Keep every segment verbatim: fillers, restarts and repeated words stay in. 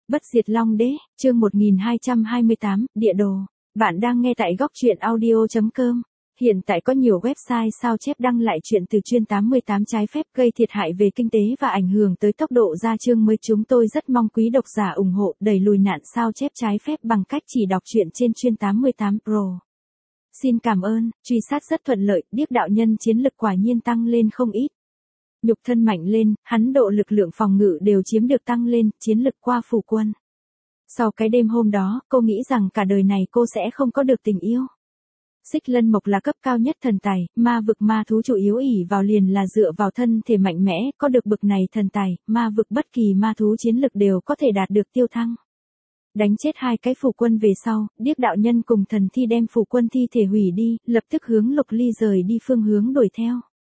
Bất diệt Long Đế, chương một nghìn hai trăm hai mươi tám, địa đồ. Bạn đang nghe tại góc truyện audio chấm com. Hiện tại có nhiều website sao chép đăng lại chuyện từ chuyên tám mươi tám trái phép gây thiệt hại về kinh tế và ảnh hưởng tới tốc độ ra chương mới. Chúng tôi rất mong quý độc giả ủng hộ đẩy lùi nạn sao chép trái phép bằng cách chỉ đọc truyện trên chuyên tám mươi tám Pro. Xin cảm ơn, truy sát rất thuận lợi, Điếc đạo nhân chiến lực quả nhiên tăng lên không ít. Nhục thân mạnh lên, hắn độ lực lượng phòng ngự đều chiếm được tăng lên, chiến lực qua phủ quân. Sau cái đêm hôm đó, cô nghĩ rằng cả đời này cô sẽ không có được tình yêu. Xích Lân Mộc là cấp cao nhất thần tài, ma vực ma thú chủ yếu ỷ vào liền là dựa vào thân thể mạnh mẽ, có được bực này thần tài, ma vực bất kỳ ma thú chiến lực đều có thể đạt được tiêu thăng. Đánh chết hai cái phủ quân về sau, Điếc đạo nhân cùng thần thi đem phủ quân thi thể hủy đi, lập tức hướng Lục Ly rời đi phương hướng đuổi theo.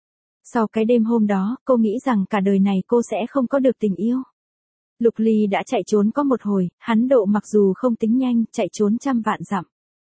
Sau cái đêm hôm đó, cô nghĩ rằng cả đời này cô sẽ không có được tình yêu. Lục Ly đã chạy trốn có một hồi, hắn độ mặc dù không tính nhanh, chạy trốn trăm vạn dặm.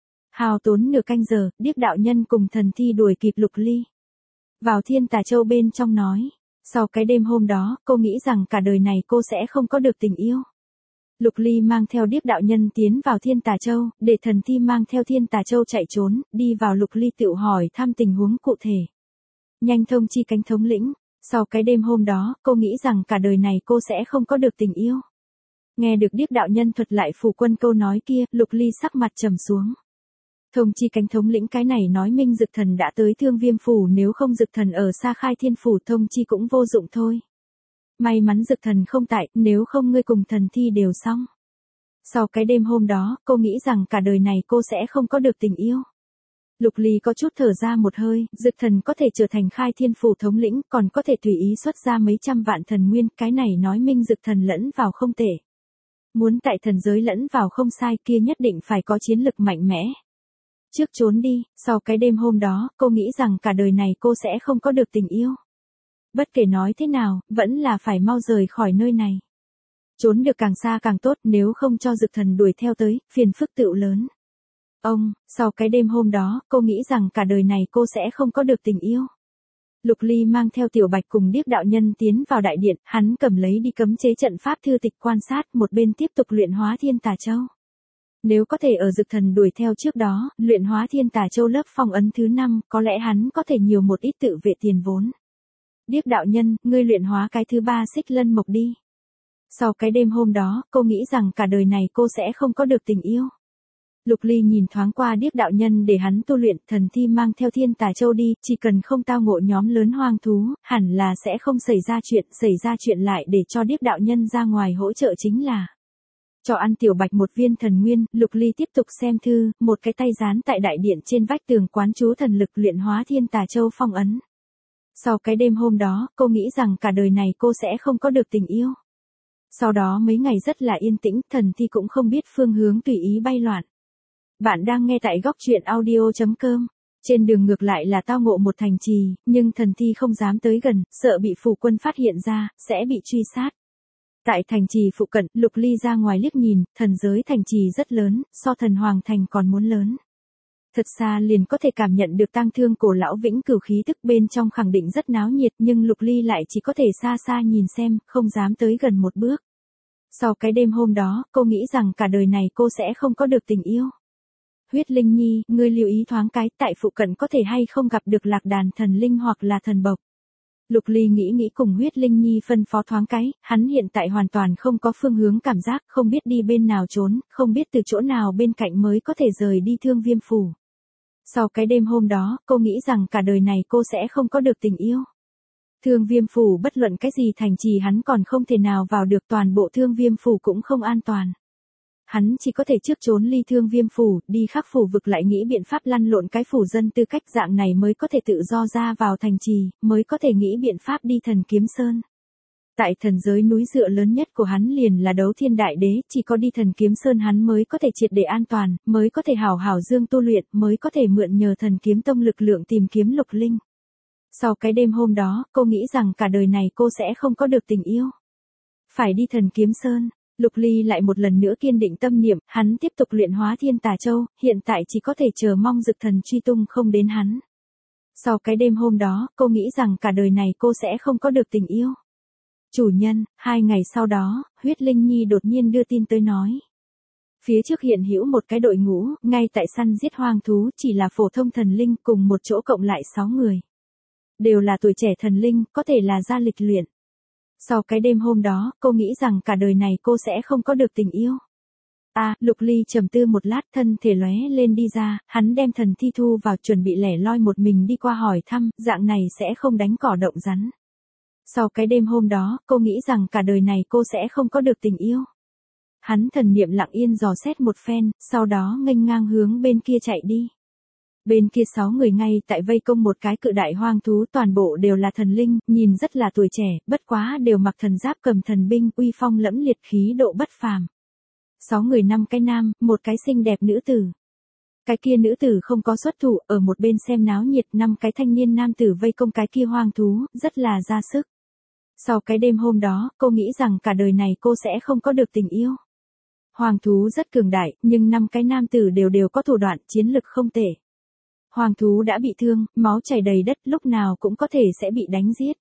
Hao tốn nửa canh giờ, Điếc đạo nhân cùng thần thi đuổi kịp Lục Ly. Vào Thiên Tà Châu bên trong nói, sau cái đêm hôm đó, cô nghĩ rằng cả đời này cô sẽ không có được tình yêu. Lục Ly mang theo Điếc đạo nhân tiến vào Thiên Tà Châu, để thần thi mang theo Thiên Tà Châu chạy trốn, đi vào Lục Ly tự hỏi thăm tình huống cụ thể. Nhanh thông chi cánh thống lĩnh, sau cái đêm hôm đó, cô nghĩ rằng cả đời này cô sẽ không có được tình yêu. Nghe được Điếc đạo nhân thuật lại phủ quân câu nói kia, Lục Ly sắc mặt trầm xuống. Thông chi cánh thống lĩnh, cái này nói minh Dực Thần đã tới Thương Viêm phủ, nếu không Dực Thần ở xa Khai Thiên phủ thông chi cũng vô dụng thôi. May mắn Dực Thần không tại, nếu không ngươi cùng thần thi đều xong. Sau cái đêm hôm đó, cô nghĩ rằng cả đời này cô sẽ không có được tình yêu. Lục Ly có chút thở ra một hơi, Dực Thần có thể trở thành Khai Thiên phủ thống lĩnh, còn có thể tùy ý xuất ra mấy trăm vạn thần nguyên, cái này nói minh Dực Thần lẫn vào không tệ. Muốn tại thần giới lẫn vào không sai, kia nhất định phải có chiến lực mạnh mẽ. Trước trốn đi, sau cái đêm hôm đó, cô nghĩ rằng cả đời này cô sẽ không có được tình yêu. Bất kể nói thế nào, vẫn là phải mau rời khỏi nơi này. Trốn được càng xa càng tốt, nếu không cho Dực Thần đuổi theo tới, phiền phức tựu lớn. Ông, sau cái đêm hôm đó, cô nghĩ rằng cả đời này cô sẽ không có được tình yêu. Lục Ly mang theo Tiểu Bạch cùng Điếc đạo nhân tiến vào đại điện, hắn cầm lấy đi cấm chế trận pháp thư tịch quan sát, một bên tiếp tục luyện hóa Thiên Tà Châu. Nếu có thể ở Dực Thần đuổi theo trước đó, luyện hóa Thiên Tà Châu lớp phong ấn thứ năm, có lẽ hắn có thể nhiều một ít tự vệ tiền vốn. Điếc đạo nhân, ngươi luyện hóa cái thứ ba Xích Lân Mộc đi. Sau cái đêm hôm đó, cô nghĩ rằng cả đời này cô sẽ không có được tình yêu. Lục Ly nhìn thoáng qua Điếc đạo nhân để hắn tu luyện, thần thi mang theo Thiên Tà Châu đi, chỉ cần không tao ngộ nhóm lớn hoang thú, hẳn là sẽ không xảy ra chuyện, xảy ra chuyện lại để cho Điếc đạo nhân ra ngoài hỗ trợ chính là. Cho ăn Tiểu Bạch một viên thần nguyên, Lục Ly tiếp tục xem thư, một cái tay dán tại đại điện trên vách tường quán chú thần lực luyện hóa Thiên Tà Châu phong ấn. Sau cái đêm hôm đó, cô nghĩ rằng cả đời này cô sẽ không có được tình yêu. Sau đó mấy ngày rất là yên tĩnh, thần thi cũng không biết phương hướng tùy ý bay loạn. Bạn đang nghe tại góc truyện audio chấm com. Trên đường ngược lại là tao ngộ một thành trì, nhưng thần thi không dám tới gần, sợ bị phủ quân phát hiện ra, sẽ bị truy sát. Tại thành trì phụ cận, Lục Ly ra ngoài liếc nhìn, thần giới thành trì rất lớn, so thần hoàng thành còn muốn lớn. Thật xa liền có thể cảm nhận được tang thương cổ lão vĩnh cửu khí tức, bên trong khẳng định rất náo nhiệt, nhưng Lục Ly lại chỉ có thể xa xa nhìn xem, không dám tới gần một bước. Sau cái đêm hôm đó, cô nghĩ rằng cả đời này cô sẽ không có được tình yêu. Huyết Linh Nhi, ngươi lưu ý thoáng cái, tại phụ cận có thể hay không gặp được lạc đàn thần linh hoặc là thần bộc. Lục Ly nghĩ nghĩ cùng Huyết Linh Nhi phân phó thoáng cái, hắn hiện tại hoàn toàn không có phương hướng cảm giác, không biết đi bên nào trốn, không biết từ chỗ nào bên cạnh mới có thể rời đi Thương Viêm phủ. Sau cái đêm hôm đó, cô nghĩ rằng cả đời này cô sẽ không có được tình yêu. Thương Viêm phủ bất luận cái gì thành trì hắn còn không thể nào vào được, toàn bộ Thương Viêm phủ cũng không an toàn. Hắn chỉ có thể trước trốn ly Thương Viêm phủ, đi khắc phủ vực lại nghĩ biện pháp lăn lộn cái phủ dân tư cách dạng này mới có thể tự do ra vào thành trì, mới có thể nghĩ biện pháp đi Thần Kiếm Sơn. Tại thần giới núi dựa lớn nhất của hắn liền là Đấu Thiên Đại Đế, chỉ có đi Thần Kiếm Sơn hắn mới có thể triệt để an toàn, mới có thể hảo hảo dương tu luyện, mới có thể mượn nhờ Thần Kiếm Tông lực lượng tìm kiếm Lục Linh. Sau cái đêm hôm đó, cô nghĩ rằng cả đời này cô sẽ không có được tình yêu. Phải đi Thần Kiếm Sơn. Lục Ly lại một lần nữa kiên định tâm niệm, hắn tiếp tục luyện hóa Thiên Tà Châu, hiện tại chỉ có thể chờ mong Dực Thần truy tung không đến hắn. Sau cái đêm hôm đó, cô nghĩ rằng cả đời này cô sẽ không có được tình yêu. Chủ nhân, hai ngày sau đó, Huyết Linh Nhi đột nhiên đưa tin tới nói. Phía trước hiện hữu một cái đội ngũ, ngay tại săn giết hoang thú chỉ là phổ thông thần linh cùng một chỗ cộng lại sáu người. Đều là tuổi trẻ thần linh, có thể là ra lịch luyện. Sau cái đêm hôm đó, cô nghĩ rằng cả đời này cô sẽ không có được tình yêu. À, Lục Ly trầm tư một lát, thân thể lóe lên đi ra, hắn đem thần thi thu vào, chuẩn bị lẻ loi một mình đi qua hỏi thăm, dạng này sẽ không đánh cỏ động rắn. Sau cái đêm hôm đó, cô nghĩ rằng cả đời này cô sẽ không có được tình yêu. Hắn thần niệm lặng yên dò xét một phen, sau đó nghênh ngang hướng bên kia chạy đi. Bên kia sáu người ngay tại vây công một cái cự đại hoang thú, toàn bộ đều là thần linh, nhìn rất là tuổi trẻ, bất quá đều mặc thần giáp cầm thần binh, uy phong lẫm liệt, khí độ bất phàm. Sáu người năm cái nam, một cái xinh đẹp nữ tử. Cái kia nữ tử không có xuất thủ, ở một bên xem náo nhiệt, năm cái thanh niên nam tử vây công cái kia hoang thú, rất là ra sức. Sau cái đêm hôm đó, cô nghĩ rằng cả đời này cô sẽ không có được tình yêu. Hoàng thú rất cường đại, nhưng năm cái nam tử đều đều có thủ đoạn, chiến lực không tệ. Hoàng thú đã bị thương, máu chảy đầy đất, lúc nào cũng có thể sẽ bị đánh giết.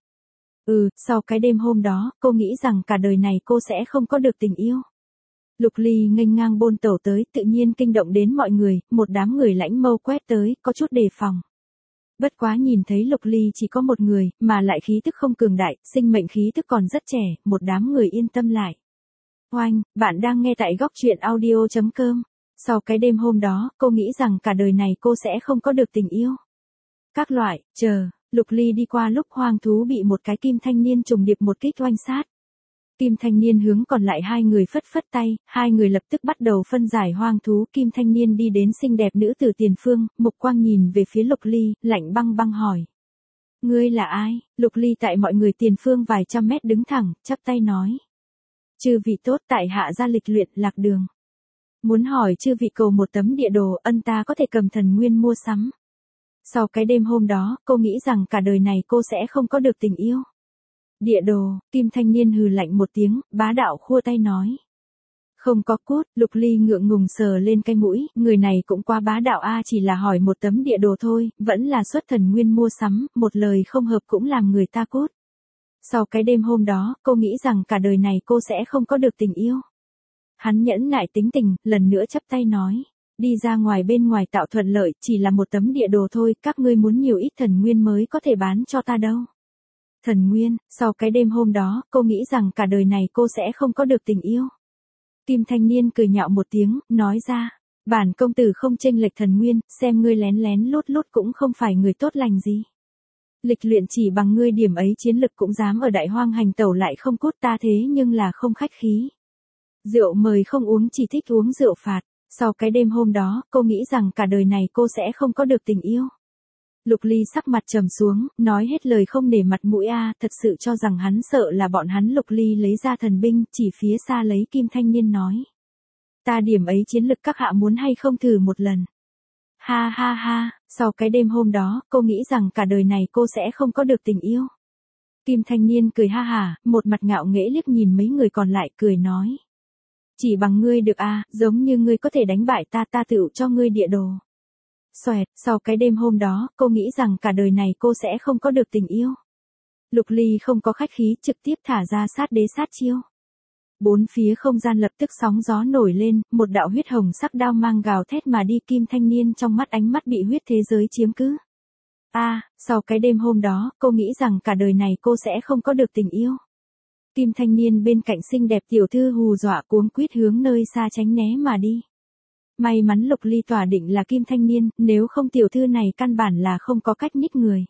Ừ, sau cái đêm hôm đó, cô nghĩ rằng cả đời này cô sẽ không có được tình yêu. Lục Ly nghênh ngang bôn tẩu tới, tự nhiên kinh động đến mọi người, một đám người lãnh mâu quét tới, có chút đề phòng. Bất quá nhìn thấy Lục Ly chỉ có một người, mà lại khí tức không cường đại, sinh mệnh khí tức còn rất trẻ, một đám người yên tâm lại. Oanh, bạn đang nghe tại góc truyện audio chấm com. Sau cái đêm hôm đó, cô nghĩ rằng cả đời này cô sẽ không có được tình yêu. Các loại, chờ, Lục Ly đi qua lúc hoang thú bị một cái kim thanh niên trùng điệp một kích oanh sát. Kim thanh niên hướng còn lại hai người phất phất tay, hai người lập tức bắt đầu phân giải hoang thú. Kim thanh niên đi đến xinh đẹp nữ tử tiền phương, mục quang nhìn về phía Lục Ly, lạnh băng băng hỏi. Ngươi là ai? Lục Ly tại mọi người tiền phương vài trăm mét đứng thẳng, chắp tay nói. Chư vị tốt, tại hạ ra lịch luyện, lạc đường. Muốn hỏi chư vị cầu một tấm địa đồ, ân ta có thể cầm thần nguyên mua sắm. Sau cái đêm hôm đó, cô nghĩ rằng cả đời này cô sẽ không có được tình yêu. Địa đồ, Kim thanh niên hừ lạnh một tiếng, bá đạo khua tay nói. Không có cốt, Lục Ly ngượng ngùng sờ lên cái mũi, người này cũng quá bá đạo a, chỉ là hỏi một tấm địa đồ thôi, vẫn là xuất thần nguyên mua sắm, một lời không hợp cũng làm người ta cốt. Sau cái đêm hôm đó, cô nghĩ rằng cả đời này cô sẽ không có được tình yêu. Hắn nhẫn nại tính tình, lần nữa chắp tay nói. Đi ra ngoài bên ngoài tạo thuận lợi, chỉ là một tấm địa đồ thôi, các ngươi muốn nhiều ít thần nguyên mới có thể bán cho ta đâu. Thần nguyên, sau cái đêm hôm đó, cô nghĩ rằng cả đời này cô sẽ không có được tình yêu. Kim thanh niên cười nhạo một tiếng, nói ra. Bản công tử không chênh lệch thần nguyên, xem ngươi lén lén lút lút cũng không phải người tốt lành gì. Lịch luyện chỉ bằng ngươi điểm ấy chiến lực cũng dám ở đại hoang hành tẩu lại không cút, ta thế nhưng là không khách khí. Rượu mời không uống, chỉ thích uống rượu phạt. Sau cái đêm hôm đó, cô nghĩ rằng cả đời này cô sẽ không có được tình yêu. Lục Ly sắc mặt trầm xuống, nói hết lời không nể mặt mũi a, thật sự cho rằng hắn sợ là bọn hắn. Lục Ly lấy ra thần binh, chỉ phía xa lấy kim thanh niên nói. Ta điểm ấy chiến lực các hạ muốn hay không thử một lần. Ha ha ha, sau cái đêm hôm đó, cô nghĩ rằng cả đời này cô sẽ không có được tình yêu. Kim thanh niên cười ha hả, một mặt ngạo nghễ liếc nhìn mấy người còn lại, cười nói. Chỉ bằng ngươi được a, giống như ngươi có thể đánh bại ta, ta tựu cho ngươi địa đồ. Xoẹt, sau cái đêm hôm đó, cô nghĩ rằng cả đời này cô sẽ không có được tình yêu. Lục Ly không có khách khí, trực tiếp thả ra sát đế sát chiêu. Bốn phía không gian lập tức sóng gió nổi lên, một đạo huyết hồng sắc đao mang gào thét mà đi. Kim thanh niên trong mắt ánh mắt bị huyết thế giới chiếm cứ. A, à, sau cái đêm hôm đó, cô nghĩ rằng cả đời này cô sẽ không có được tình yêu. Kim thanh niên bên cạnh xinh đẹp tiểu thư hù dọa cuống quýt hướng nơi xa tránh né mà đi. May mắn Lục Ly tỏa định là Kim thanh niên, nếu không tiểu thư này căn bản là không có cách nhích người.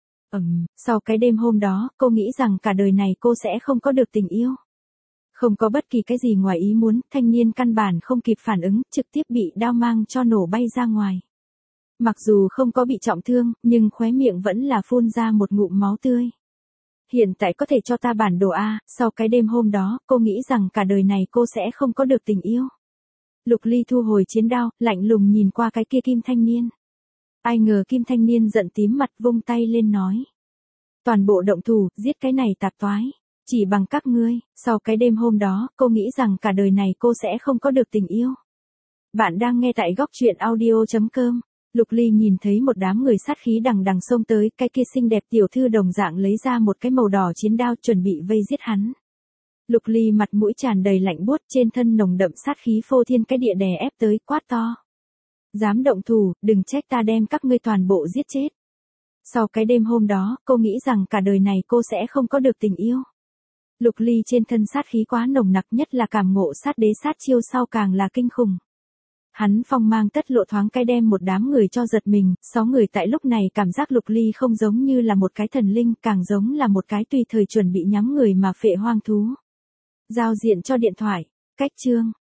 Ừm, sau cái đêm hôm đó, cô nghĩ rằng cả đời này cô sẽ không có được tình yêu. Không có bất kỳ cái gì ngoài ý muốn, thanh niên căn bản không kịp phản ứng, trực tiếp bị đao mang cho nổ bay ra ngoài. Mặc dù không có bị trọng thương, nhưng khóe miệng vẫn là phun ra một ngụm máu tươi. Hiện tại có thể cho ta bản đồ A, sau cái đêm hôm đó, cô nghĩ rằng cả đời này cô sẽ không có được tình yêu. Lục Ly thu hồi chiến đao, lạnh lùng nhìn qua cái kia Kim thanh niên. Ai ngờ Kim thanh niên giận tím mặt, vung tay lên nói. Toàn bộ động thủ, giết cái này tạp toái. Chỉ bằng các ngươi, sau cái đêm hôm đó, cô nghĩ rằng cả đời này cô sẽ không có được tình yêu. Bạn đang nghe tại góc truyện audio chấm com. Lục Ly nhìn thấy một đám người sát khí đằng đằng xông tới, cái kia xinh đẹp tiểu thư đồng dạng lấy ra một cái màu đỏ chiến đao chuẩn bị vây giết hắn. Lục Ly mặt mũi tràn đầy lạnh buốt, trên thân nồng đậm sát khí phô thiên cái địa đè ép tới, quát to. Dám động thủ, đừng trách ta đem các ngươi toàn bộ giết chết. Sau cái đêm hôm đó, cô nghĩ rằng cả đời này cô sẽ không có được tình yêu. Lục Ly trên thân sát khí quá nồng nặc, nhất là cảm ngộ sát đế sát chiêu sau càng là kinh khủng. Hắn phong mang tất lộ thoáng cái đem một đám người cho giật mình, sáu người tại lúc này cảm giác Lục Ly không giống như là một cái thần linh, càng giống là một cái tùy thời chuẩn bị nhắm người mà phệ hoang thú. Giao diện cho điện thoại, cách chương.